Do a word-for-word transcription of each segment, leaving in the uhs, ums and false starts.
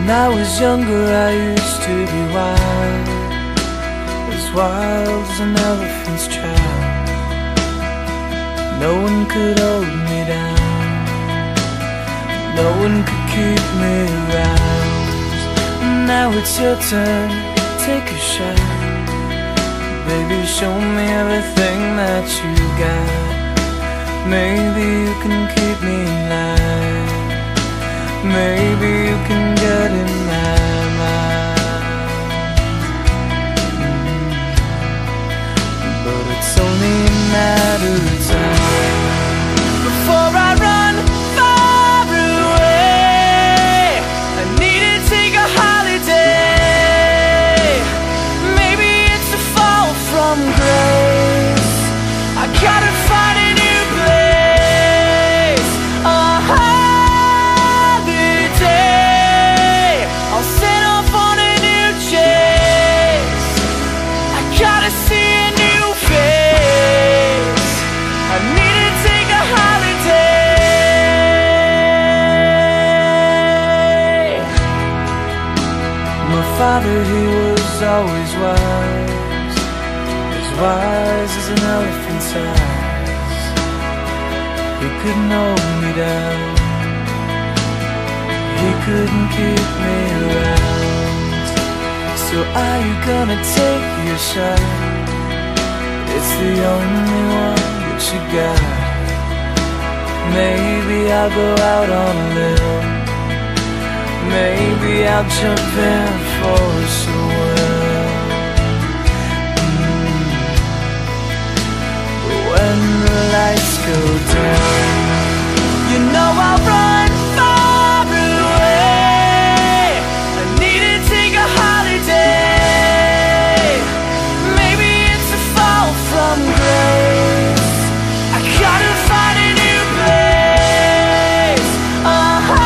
When I was younger I used to be wild, as wild as an elephant's child. No one could hold me down, no one could keep me aroused. Now it's your turn, take a shot. Baby, show me everything that you got. Maybe you can keep me in line, maybe you can get in my mind. mm-hmm. But it's only a matter of time before I run far away. I need to take a holiday. Maybe it's a fall from grace. I gotta find a new place, a holiday. I'll set off on a new chase. I gotta see a new face. I need to take a holiday. My father, he was always wise, as wise as an elephant's eyes. He couldn't hold me down, he couldn't keep me around. So are you gonna take your shot? It's the only one that you got. Maybe I'll go out on a limb, maybe I'll jump in for a swim. mm. But when the lights go down, you know I'll run far away. I need to take a holiday. Maybe it's a fall from grace. I gotta find a new place, a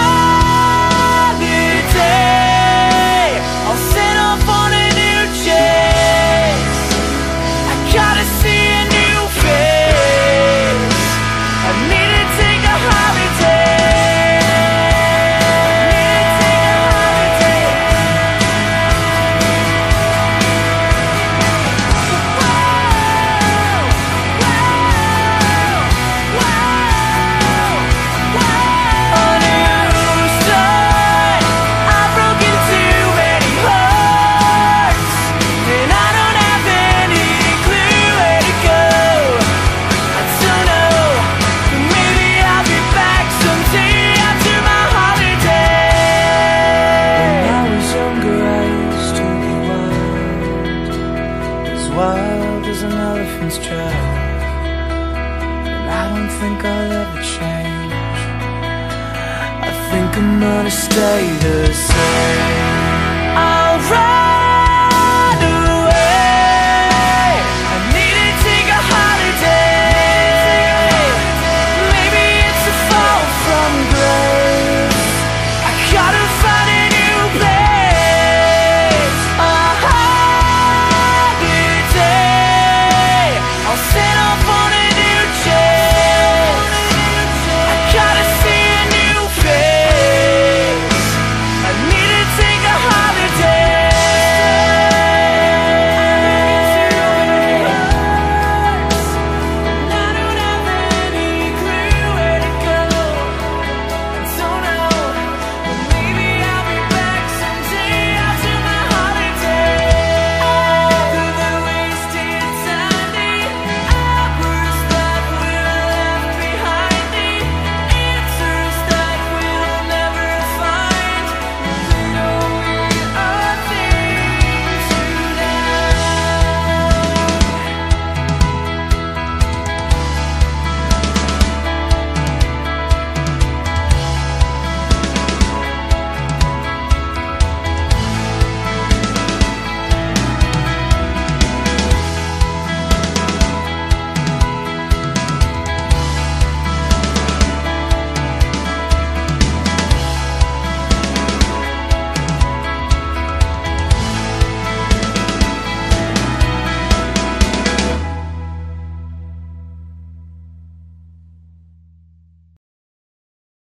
holiday. I'll set off on a new chase. I gotta see a new face. I need to take a holiday. Wild as an elephant's child, and I don't think I'll ever change. I think I'm gonna stay the same. I'll run